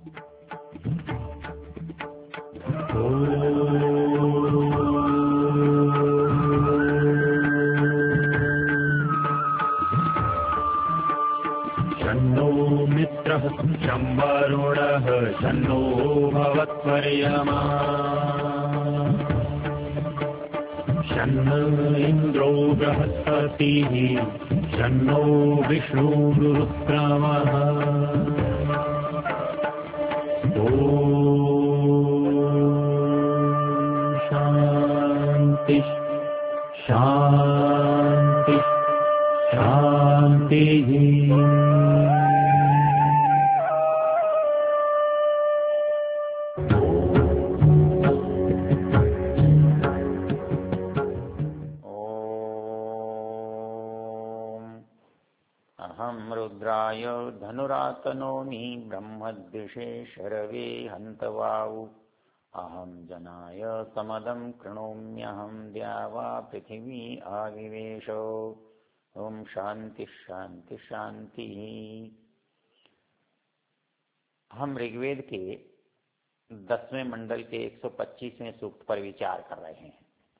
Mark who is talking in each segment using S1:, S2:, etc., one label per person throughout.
S1: शन्नो मित्रः शं वरुणः शन्नो भवत्वर्यमा शन्न इन्द्रो बृहस्पतिः शन्नो विष्णुरुक्रमः शांति शांति शांति।
S2: अहं रुद्राय धनुरातनोमि ब्रह्मद्विषे शरवे हन्तवाउ अहं जनाय समदं कृणोम्यहं द्यावा पृथिवी आविवेशो। ओम शांति शांति शांति। हम ऋग्वेद के 10वें मंडल के 125वें सूक्त पर विचार कर रहे हैं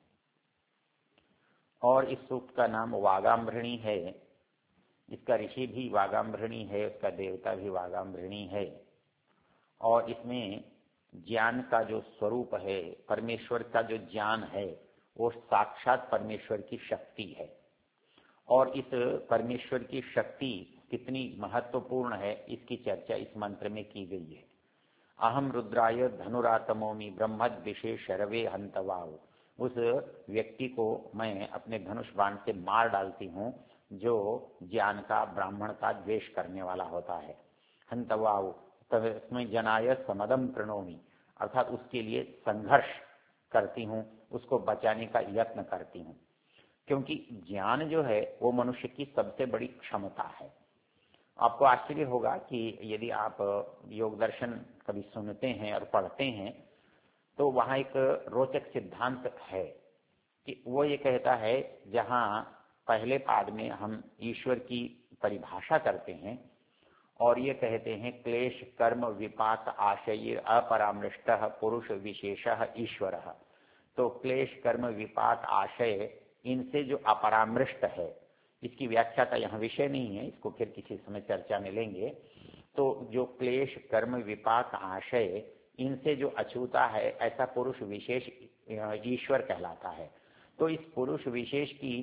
S2: और इस सूक्त का नाम वागाम्भृणी है। इसका ऋषि भी वागाम्भृणी है, उसका देवता भी वागाम्भृणी है और इसमें ज्ञान का जो स्वरूप है, परमेश्वर का जो ज्ञान है, वो साक्षात परमेश्वर की शक्ति है। और इस परमेश्वर की शक्ति कितनी महत्वपूर्ण है, इसकी चर्चा इस मंत्र में की गई है। अहम रुद्राय धनुरातमोमि ब्रह्मद्विषे शरवे हन्तवाउ। उस व्यक्ति को मैं अपने धनुष बाण से मार डालती हूँ जो ज्ञान का, ब्राह्मण का द्वेष करने वाला होता है। हन्तवाउ तस्मै जनाय समदम प्रणोमि, अर्थात उसके लिए संघर्ष करती हूँ, उसको बचाने का यत्न करती हूँ। क्योंकि ज्ञान जो है वो मनुष्य की सबसे बड़ी क्षमता है। आपको आश्चर्य होगा कि यदि आप योग दर्शन कभी सुनते हैं और पढ़ते हैं तो वहाँ एक रोचक सिद्धांत है कि वो ये कहता है, जहाँ पहले पाद में हम ईश्वर की परिभाषा करते हैं और ये कहते हैं क्लेश कर्म विपाक आशय अपरामृष्टः पुरुष विशेषः ईश्वरः। तो क्लेश कर्म विपाक आशय, इनसे जो अपरामृष्ट है, इसकी व्याख्या का यहाँ विषय नहीं है, इसको फिर किसी समय चर्चा में लेंगे। तो जो क्लेश कर्म विपाक आशय, इनसे जो अछूता है, ऐसा पुरुष विशेष ईश्वर कहलाता है। तो इस पुरुष विशेष की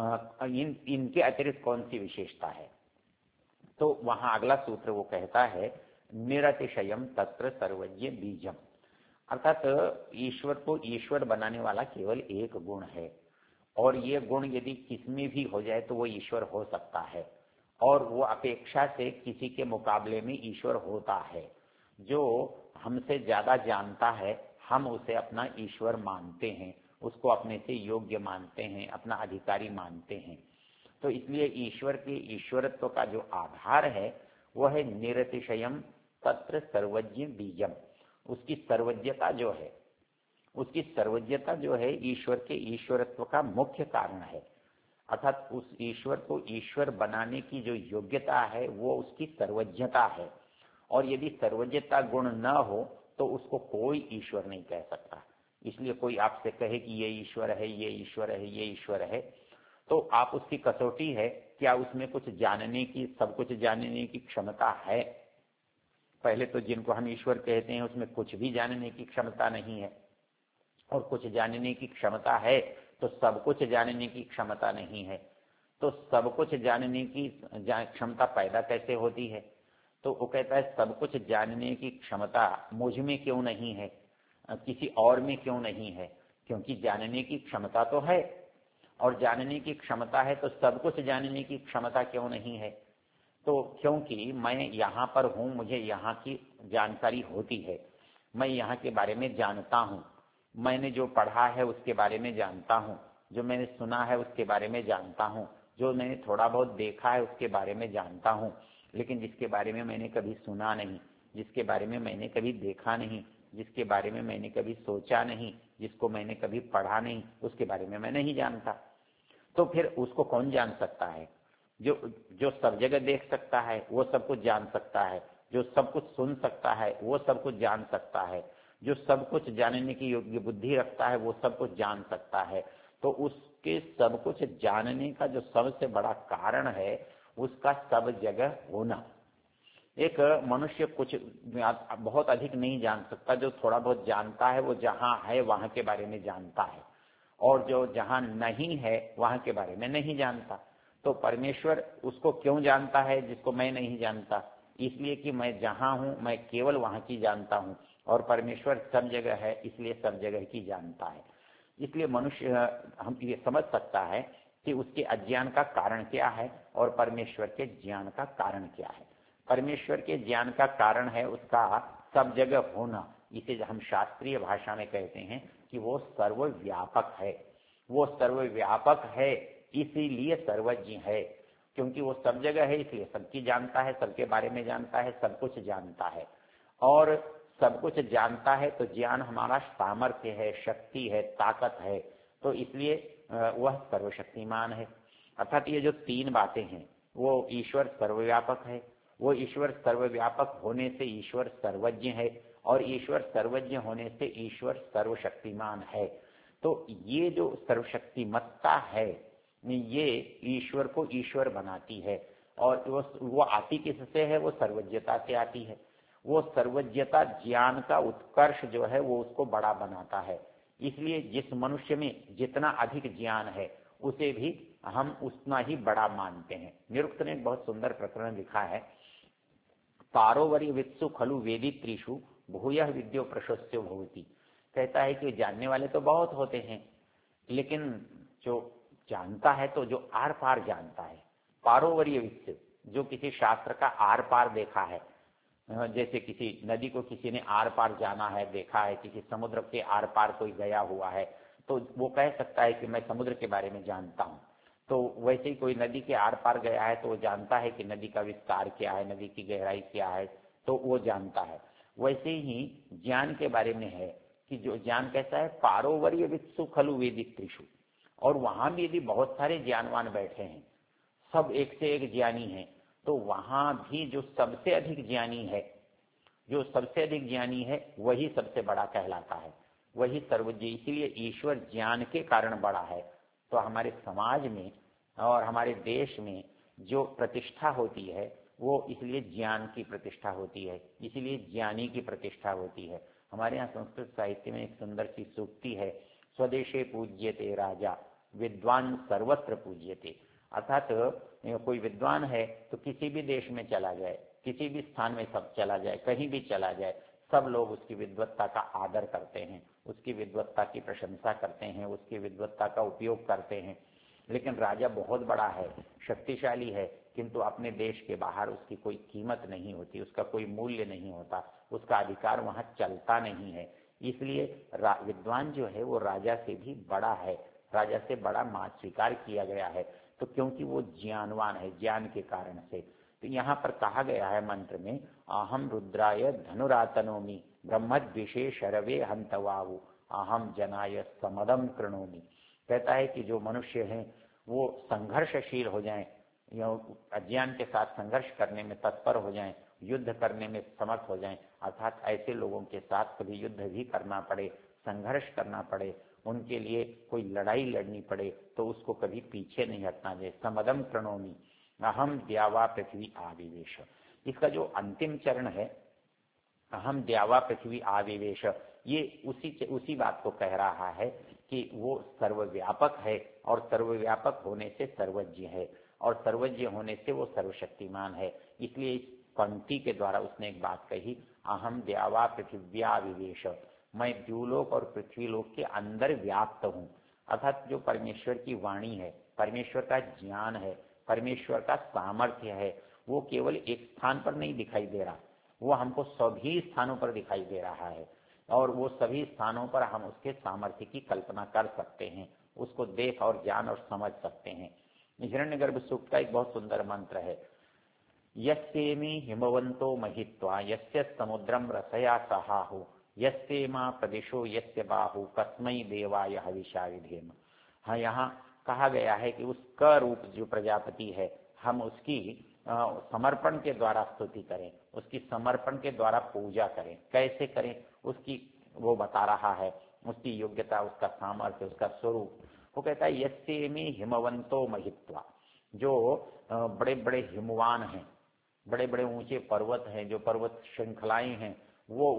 S2: इनके अतिरिक्त कौन सी विशेषता है? तो वहां अगला सूत्र वो कहता है निरतिशयम तत्र सर्वज्ञ बीजम, अर्थात ईश्वर को ईश्वर बनाने वाला केवल एक गुण है और ये गुण यदि किसमें भी हो जाए तो वो ईश्वर हो सकता है और वो अपेक्षा से किसी के मुकाबले में ईश्वर होता है। जो हमसे ज्यादा जानता है हम उसे अपना ईश्वर मानते हैं, उसको अपने से योग्य मानते हैं, अपना अधिकारी मानते हैं। तो इसलिए ईश्वर के ईश्वरत्व का जो आधार है वह है निरतिशयम तत्र सर्वज्ञ बीजम। उसकी सर्वज्ञता जो है, उसकी सर्वज्ञता जो है ईश्वर के ईश्वरत्व का मुख्य कारण है। अर्थात उस ईश्वर को ईश्वर बनाने की जो योग्यता है वो उसकी सर्वज्ञता है। और यदि सर्वज्ञता गुण न हो तो उसको कोई ईश्वर नहीं कह सकता। इसलिए कोई आपसे कहे कि ये ईश्वर है, ये ईश्वर है, ये ईश्वर है, तो आप उसकी कसौटी है, क्या उसमें कुछ जानने की, सब कुछ जानने की क्षमता है? पहले तो जिनको हम ईश्वर कहते हैं उसमें कुछ भी जानने की क्षमता नहीं है, और कुछ जानने की क्षमता है तो सब कुछ जानने की क्षमता नहीं है। तो सब कुछ जानने की क्षमता पैदा कैसे होती है? तो वो कहता है सब कुछ जानने की क्षमता मुझ में क्यों नहीं है, किसी और में क्यों नहीं है? क्योंकि जानने की क्षमता तो है, और जानने की क्षमता है तो सब कुछ जानने की क्षमता क्यों नहीं है? तो क्योंकि मैं यहाँ पर हूँ, मुझे यहाँ की जानकारी होती है, मैं यहाँ के बारे में जानता हूँ, मैंने जो पढ़ा है उसके बारे में जानता हूँ, जो मैंने सुना है उसके बारे में जानता हूँ, जो मैंने थोड़ा बहुत देखा है उसके बारे में जानता हूँ। लेकिन जिसके बारे में मैंने कभी सुना नहीं, जिसके बारे में मैंने कभी देखा नहीं, जिसके बारे में मैंने कभी सोचा नहीं, जिसको मैंने कभी पढ़ा नहीं, उसके बारे में मैं नहीं जानता। तो फिर उसको कौन जान सकता है? जो सब जगह देख सकता है वो सब कुछ जान सकता है, जो सब कुछ सुन सकता है वो सब कुछ जान सकता है, जो सब कुछ जानने की योग्य बुद्धि रखता है वो सब कुछ जान सकता है। तो उसके सब कुछ जानने का जो सबसे बड़ा कारण है उसका सब जगह होना। एक मनुष्य कुछ बहुत अधिक नहीं जान सकता, जो थोड़ा बहुत जानता है वो जहां है वहां के बारे में जानता है, और जो जहां नहीं है वहां के बारे में नहीं जानता। तो परमेश्वर उसको क्यों जानता है जिसको मैं नहीं जानता? इसलिए कि मैं जहां हूं मैं केवल वहां की जानता हूं, और परमेश्वर सब जगह है इसलिए सब जगह की जानता है। इसलिए मनुष्य हम ये समझ सकता है कि उसके अज्ञान का कारण क्या है और परमेश्वर के ज्ञान का कारण क्या है। परमेश्वर के ज्ञान का कारण है उसका सब जगह होना। इसे हम शास्त्रीय भाषा में कहते हैं कि वो सर्वव्यापक है। वो सर्वव्यापक है इसीलिए सर्वज्ञ है, क्योंकि वो सब जगह है इसलिए सबकी जानता है, सबके बारे में जानता है, सब कुछ जानता है। और सब कुछ जानता है तो ज्ञान हमारा सामर्थ्य है, शक्ति है, ताकत है, तो इसलिए वह सर्वशक्तिमान है। अर्थात ये जो तीन बातें हैं, वो ईश्वर सर्वव्यापक है, वो ईश्वर सर्वव्यापक होने से ईश्वर सर्वज्ञ है, और ईश्वर सर्वज्ञ होने से ईश्वर सर्वशक्तिमान है। तो ये जो सर्वशक्तिमत्ता है ये ईश्वर को ईश्वर बनाती है, और वो आती किससे है? वो सर्वज्ञता से आती है। वो सर्वज्ञता ज्ञान का उत्कर्ष जो है वो उसको बड़ा बनाता है। इसलिए जिस मनुष्य में जितना अधिक ज्ञान है उसे भी हम उतना ही बड़ा मानते हैं। निरुक्त ने एक बहुत सुंदर प्रकरण लिखा है, पारोवरी वित्सु खलु वेदित्रिषु भूयः विद्यो प्रशस्यो भवति। कहता है कि जानने वाले तो बहुत होते हैं, लेकिन जो जानता है तो जो आर पार जानता है, पारोवरीय वित्सु, जो किसी शास्त्र का आर पार देखा है, जैसे किसी नदी को किसी ने आर पार जाना है, देखा है, किसी समुद्र के आर पार कोई गया हुआ है, तो वो कह सकता है कि मैं समुद्र के बारे में जानता हूँ। तो वैसे ही कोई नदी के आर पार गया है तो वो जानता है कि नदी का विस्तार क्या है, नदी की गहराई क्या है, तो वो जानता है। वैसे ही ज्ञान के बारे में है कि जो ज्ञान कैसा है, पारोवरीय वित्सु खलु वेदित्रिषु, और वहां भी यदि बहुत सारे ज्ञानवान बैठे हैं, सब एक से एक ज्ञानी हैं, तो वहां भी जो सबसे अधिक ज्ञानी है, जो सबसे अधिक ज्ञानी है वही सबसे बड़ा कहलाता है, वही सर्वज्ञ। इसीलिए ईश्वर ज्ञान के कारण बड़ा है। तो हमारे समाज में और हमारे देश में जो प्रतिष्ठा होती है वो इसलिए ज्ञान की प्रतिष्ठा होती है, इसीलिए ज्ञानी की प्रतिष्ठा होती है। हमारे यहाँ संस्कृत साहित्य में एक सुंदर सी सूक्ति है, स्वदेशे पूज्यते राजा विद्वान सर्वत्र पूज्यते। अर्थात कोई विद्वान है तो किसी भी देश में चला जाए, किसी भी स्थान में सब चला जाए, कहीं भी चला जाए, सब लोग उसकी विद्वत्ता का आदर करते हैं, उसकी विद्वत्ता की प्रशंसा करते हैं, उसकी विद्वत्ता का उपयोग करते हैं। लेकिन राजा बहुत बड़ा है, शक्तिशाली है, किंतु अपने देश के बाहर उसकी कोई कीमत नहीं होती, उसका कोई मूल्य नहीं होता, उसका अधिकार वहां चलता नहीं है। इसलिए विद्वान जो है वो राजा से भी बड़ा है, राजा से बड़ा मान स्वीकार किया गया है, तो क्योंकि वो ज्ञानवान है, ज्ञान के कारण से। तो यहाँ पर कहा गया है मंत्र में, अहम रुद्राय धनुरातनोमि ब्रह्मद्विषे शरवे हंतवाहु अहम जनाय समदम कृणोमि। कहता है कि जो मनुष्य हैं वो संघर्षशील हो जाएं, अज्ञान के साथ संघर्ष करने में तत्पर हो जाएं, युद्ध करने में समर्थ हो जाएं। अर्थात ऐसे लोगों के साथ कभी युद्ध भी करना पड़े, संघर्ष करना पड़े, उनके लिए कोई लड़ाई लड़नी पड़े तो उसको कभी पीछे नहीं हटना चाहिए। समदम प्रणोमी अहम द्यावा पृथ्वी आविवेश। इसका जो अंतिम चरण है अहम द्यावा पृथ्वी आविवेश, ये उसी बात को कह रहा है कि वो सर्वव्यापक है, और सर्वव्यापक होने से सर्वज्ञ है, और सर्वज्ञ होने से वो सर्वशक्तिमान है। इसलिए इस पंक्ति के द्वारा उसने एक बात कही, अहम द्यावा पृथिव्याविवेश, मैं द्यूलोक और पृथ्वीलोक के अंदर व्याप्त हूँ। अर्थात जो परमेश्वर की वाणी है, परमेश्वर का ज्ञान है, परमेश्वर का सामर्थ्य है, वो केवल एक स्थान पर नहीं दिखाई दे रहा, वो हमको सभी स्थानों पर दिखाई दे रहा है, और वो सभी स्थानों पर हम उसके सामर्थ्य की कल्पना कर सकते हैं, उसको देख और जान और समझ सकते हैं। हिरण्यगर्भ सूक्त का एक बहुत सुंदर मंत्र है, यस्येमि हिमवंतो महित्वा यस्य समुद्रम रसया सहाहु यस्ते मां प्रदिशो यस्य बाहु कस्मै देवाय हविषा विधेम। हाँ, यहाँ कहा गया है कि उस क रूप जो प्रजापति है हम उसकी समर्पण के द्वारा स्तुति करें, उसकी समर्पण के द्वारा पूजा करें। कैसे करें उसकी वो बता रहा है, उसकी योग्यता, उसका सामर्थ्य, उसका स्वरूप। वो कहता है यस्य में हिमवंतो महित्वा, जो बड़े बड़े हिमवान हैं, बड़े बड़े ऊंचे पर्वत हैं, जो पर्वत श्रृंखलाएं हैं, वो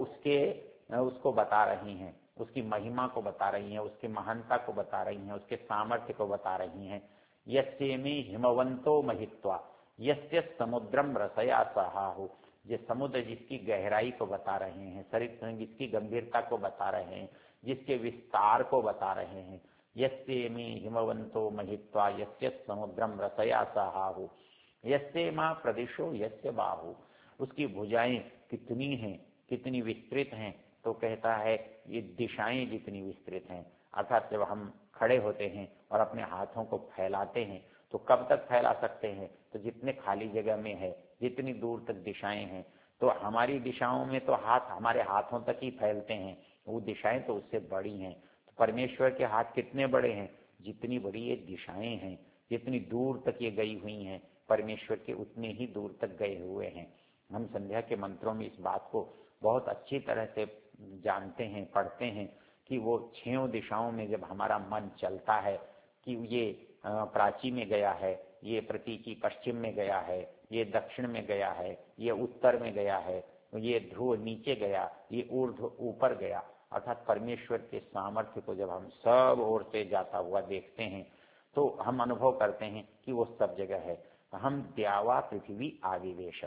S2: उसको बता रही हैं, उसकी महिमा को बता रही हैं, उसकी महानता को बता रही हैं, उसके सामर्थ्य को बता रही हैं। यस्य में हिमवंतो महित्वा, यस्य समुद्रम रसया सहाहु, ये समुद्र जिसकी गहराई को बता रहे हैं, शरीर जिसकी गंभीरता को बता रहे हैं, जिसके विस्तार को बता रहे हैं। यस्य में हिमवंतो महित्वा यस्य समुद्रम रसया सहाहु, यस्य मां प्रदिशो यस्य बाहु, उसकी भुजाएं कितनी हैं, कितनी विस्तृत हैं। तो कहता है ये दिशाएं जितनी विस्तृत हैं, अर्थात जब हम खड़े होते हैं और अपने हाथों को फैलाते हैं तो कब तक फैला सकते हैं, तो जितने खाली जगह में है, जितनी दूर तक दिशाएं हैं। तो हमारी दिशाओं में तो हाथ हमारे हाथों तक ही फैलते हैं, वो दिशाएं तो उससे बड़ी हैं। तो परमेश्वर के हाथ कितने बड़े हैं, जितनी बड़ी ये दिशाएं हैं, जितनी दूर तक ये गई हुई हैं, परमेश्वर के उतने ही दूर तक गए हुए हैं। हम संध्या के मंत्रों में इस बात को बहुत अच्छी तरह से जानते हैं, पढ़ते हैं कि वो 6 दिशाओं में जब हमारा मन चलता है कि ये प्राची में गया है, ये प्रतीकी पश्चिम में गया है, ये दक्षिण में गया है, ये उत्तर में गया है, ये ध्रुव नीचे गया, ये ऊर्ध्व ऊपर गया, अर्थात परमेश्वर के सामर्थ्य को जब हम सब ओर से जाता हुआ देखते हैं तो हम अनुभव करते हैं कि वो सब जगह है। हम द्यावा पृथ्वी आविवेश,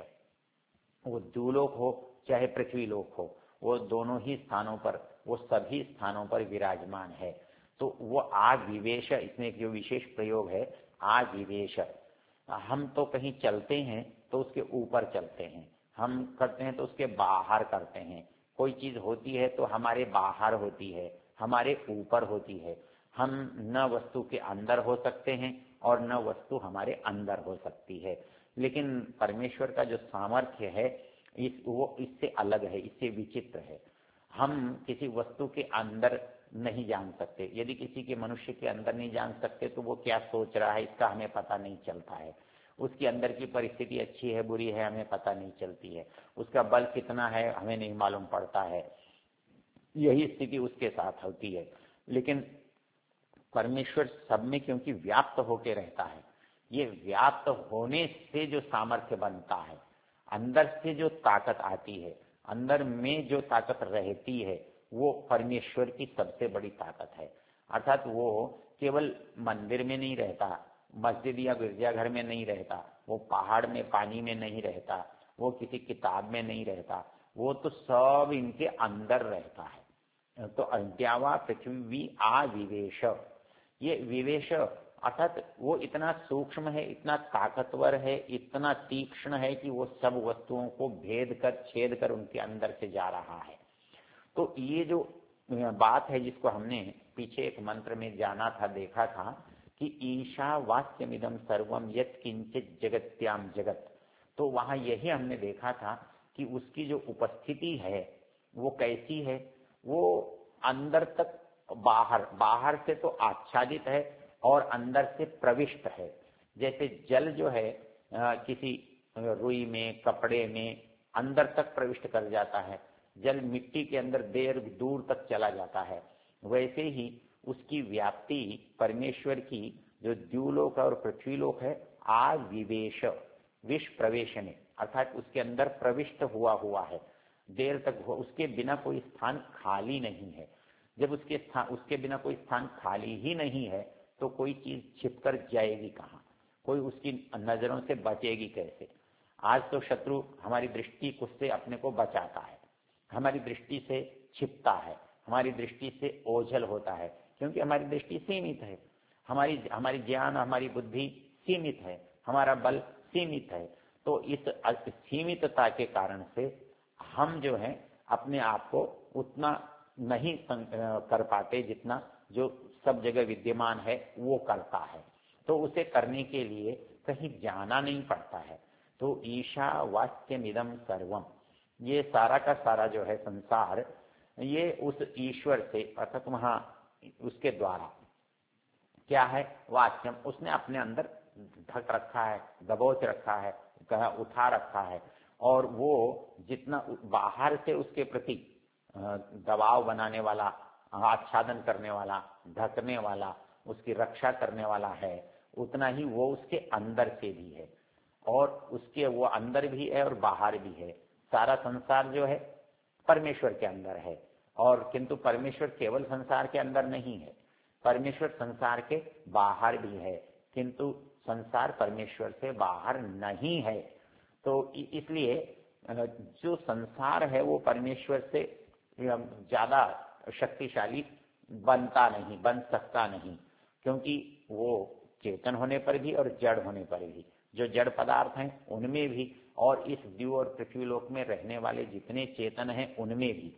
S2: वो द्यूलोक हो चाहे पृथ्वी लोक हो, वो दोनों ही स्थानों पर, वो सभी स्थानों पर विराजमान है। तो वो आविवेश, इसमें जो विशेष प्रयोग है आविवेश। हम तो कहीं चलते हैं तो उसके ऊपर चलते हैं, हम करते हैं तो उसके बाहर करते हैं। कोई चीज होती है तो हमारे बाहर होती है, हमारे ऊपर होती है। हम न वस्तु के अंदर हो सकते हैं और न वस्तु हमारे अंदर हो सकती है। लेकिन परमेश्वर का जो सामर्थ्य है वो इससे अलग है, इससे विचित्र है। हम किसी वस्तु के अंदर नहीं जान सकते। यदि किसी के मनुष्य के अंदर नहीं जान सकते तो वो क्या सोच रहा है इसका हमें पता नहीं चलता है। उसकी अंदर की परिस्थिति अच्छी है बुरी है हमें पता नहीं चलती है। उसका बल कितना है हमें नहीं मालूम पड़ता है। यही स्थिति उसके साथ होती है। लेकिन परमेश्वर सब में क्योंकि व्याप्त होके रहता है, ये व्याप्त होने से जो सामर्थ्य बनता है, अंदर से जो ताकत आती है, अंदर में जो ताकत रहती है, वो परमेश्वर की सबसे बड़ी ताकत है। अर्थात वो केवल मंदिर में नहीं रहता, मस्जिद या गिरजाघर में नहीं रहता, वो पहाड़ में पानी में नहीं रहता, वो किसी किताब में नहीं रहता, वो तो सब इनके अंदर रहता है। तो अद्यावा पृथ्वी आविवेश, ये विवेश अर्थात वो इतना सूक्ष्म है, इतना ताकतवर है, इतना तीक्ष्ण है कि वो सब वस्तुओं को भेद कर छेद कर उनके अंदर से जा रहा है। तो ये जो बात है जिसको हमने पीछे एक मंत्र में जाना था, देखा था कि ईशावास्यमिदं सर्वम यत् किंचित जगत्याम जगत, तो वहां यही हमने देखा था कि उसकी जो उपस्थिति है वो कैसी है, वो अंदर तक बाहर से तो आच्छादित है और अंदर से प्रविष्ट है। जैसे जल जो है किसी रुई में कपड़े में अंदर तक प्रविष्ट कर जाता है, जल मिट्टी के अंदर देर दूर तक चला जाता है, वैसे ही उसकी व्याप्ति परमेश्वर की जो द्यूलोक और पृथ्वीलोक है आविवेश, विष प्रवेश में, अर्थात उसके अंदर प्रविष्ट हुआ है, देर तक उसके बिना कोई स्थान खाली नहीं है। जब उसके बिना कोई स्थान खाली ही नहीं है तो कोई चीज छिपकर जाएगी कहाँ, कोई उसकी नजरों से बचेगी कैसे। आज तो शत्रु हमारी दृष्टि उससे अपने को बचाता है, हमारी दृष्टि से छिपता है, हमारी दृष्टि से ओझल होता है, क्योंकि हमारी दृष्टि सीमित है, हमारी ज्ञान हमारी बुद्धि सीमित है, हमारा बल सीमित है। तो इस सीमितता के कारण से हम जो है अपने आप को उतना नहीं कर पाते जितना जो सब जगह विद्यमान है वो करता है। तो उसे करने के लिए कहीं जाना नहीं पड़ता है। तो ईशावास्यमिदं सर्वम, ये सारा का सारा जो है संसार, ये उस ईश्वर से अर्थात वहां उसके द्वारा क्या है, वाच्यम, उसने अपने अंदर ढक रखा है, दबोच रखा है, उठा रखा है और वो जितना बाहर से उसके प्रति दबाव बनाने वाला, आच्छादन करने वाला, ढकने वाला, उसकी रक्षा करने वाला है, उतना ही वो उसके अंदर से भी है, और उसके वो अंदर भी है और बाहर भी है। सारा संसार जो है परमेश्वर के अंदर है, और किंतु परमेश्वर केवल संसार के अंदर नहीं है, परमेश्वर संसार के बाहर भी है, किंतु संसार परमेश्वर से बाहर नहीं है। तो इसलिए जो संसार है वो परमेश्वर से ज्यादा शक्तिशाली बनता नहीं, बन सकता नहीं, क्योंकि वो चेतन होने पर भी और जड़ होने पर भी, जो जड़ पदार्थ हैं उनमें भी, और इस द्यू और पृथ्वीलोक में रहने वाले जितने चेतन हैं उनमें भी,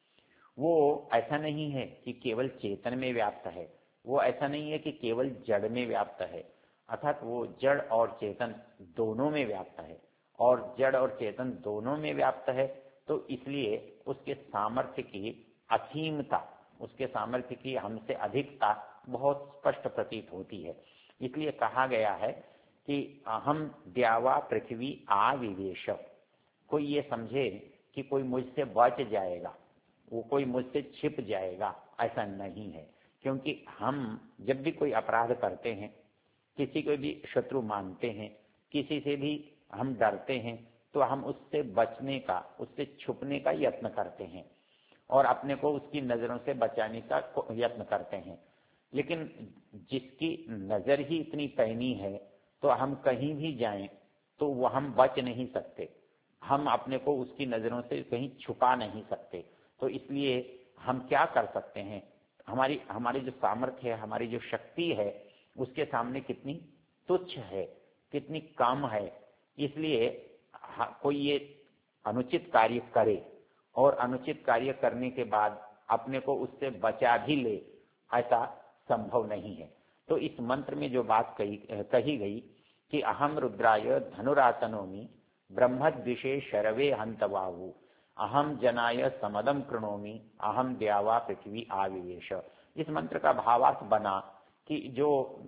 S2: वो ऐसा नहीं है कि केवल चेतन में व्याप्त है, वो ऐसा नहीं है कि केवल जड़ में व्याप्त है, अर्थात वो जड़ और चेतन दोनों में व्याप्त है, और जड़ और चेतन दोनों में व्याप्त है। तो इसलिए उसके सामर्थ्य की असीमता, उसके सामर्थ्य की हमसे अधिकता बहुत स्पष्ट प्रतीत होती है। इसलिए कहा गया है कि अहम द्यावा पृथ्वी आविवेश। कोई ये समझे कि कोई मुझसे बच जाएगा, वो कोई मुझसे छिप जाएगा, ऐसा नहीं है। क्योंकि हम जब भी कोई अपराध करते हैं, किसी को भी शत्रु मानते हैं, किसी से भी हम डरते हैं, तो हम उससे बचने का, उससे छुपने का यत्न करते हैं और अपने को उसकी नजरों से बचाने का यत्न करते हैं। लेकिन जिसकी नजर ही इतनी पैनी है, तो हम कहीं भी जाएं तो वो हम बच नहीं सकते, हम अपने को उसकी नजरों से कहीं छुपा नहीं सकते। तो इसलिए हम क्या कर सकते हैं, हमारी जो सामर्थ्य है, हमारी जो शक्ति है, उसके सामने कितनी तुच्छ है, कितनी कम है। इसलिए कोई ये अनुचित कार्य करे और अनुचित कार्य करने के बाद अपने को उससे बचा भी ले, ऐसा संभव नहीं है। तो इस मंत्र में जो बात कही गई कि अहम रुद्राय धनुरातनोमि ब्रह्मद्विषे शरवे हंतवाहु, अहम जनाय समदम कृणोमि, अहम द्यावा पृथ्वी आविवेश। इस मंत्र का भावार्थ बना कि जो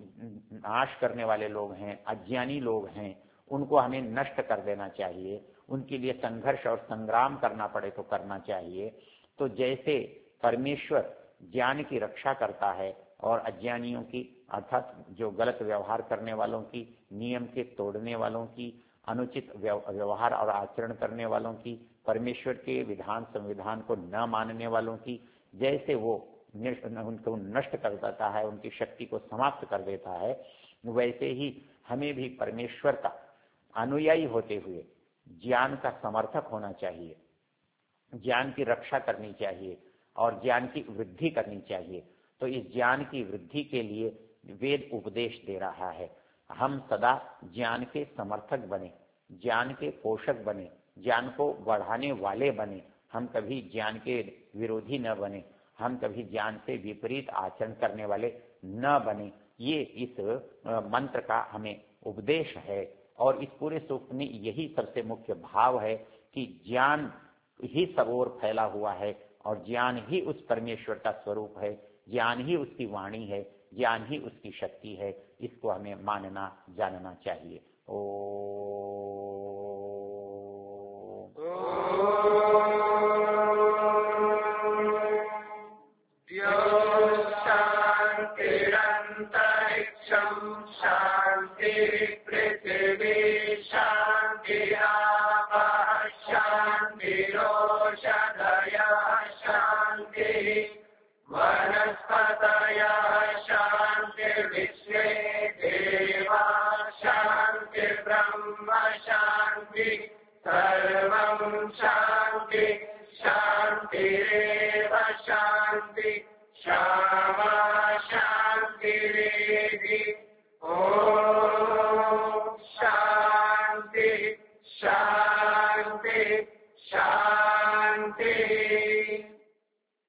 S2: नाश करने वाले लोग हैं, अज्ञानी लोग हैं, उनको हमें नष्ट कर देना चाहिए, उनके लिए संघर्ष और संग्राम करना पड़े तो करना चाहिए। तो जैसे परमेश्वर ज्ञान की रक्षा करता है और अज्ञानियों की, अर्थात जो गलत व्यवहार करने वालों की, नियम के तोड़ने वालों की, अनुचित व्यवहार और आचरण करने वालों की, परमेश्वर के विधान संविधान को न मानने वालों की, जैसे वो उनको नष्ट कर देता है, उनकी शक्ति को समाप्त कर देता है, वैसे ही हमें भी परमेश्वर का अनुयायी होते हुए ज्ञान का समर्थक होना चाहिए, ज्ञान की रक्षा करनी चाहिए और ज्ञान की वृद्धि करनी चाहिए। तो इस ज्ञान की वृद्धि के लिए वेद उपदेश दे रहा है। हम सदा ज्ञान के समर्थक बने, ज्ञान के पोषक बने, ज्ञान को बढ़ाने वाले बने, हम कभी ज्ञान के विरोधी न बने, हम कभी ज्ञान से विपरीत आचरण करने वाले न बने। ये इस मंत्र का हमें उपदेश है, और इस पूरे सूक्त में यही सबसे मुख्य भाव है कि ज्ञान ही सब ओर फैला हुआ है, और ज्ञान ही उस परमेश्वर का स्वरूप है, ज्ञान ही उसकी वाणी है, ज्ञान ही उसकी शक्ति है। इसको हमें मानना जानना चाहिए।
S3: शांति पृथ्वी शांति आकाश शांति रोषधय शांति वनस्पतयः शांति विश्वे देवा शांति ब्रह्म शांति सर्वं शांति शांति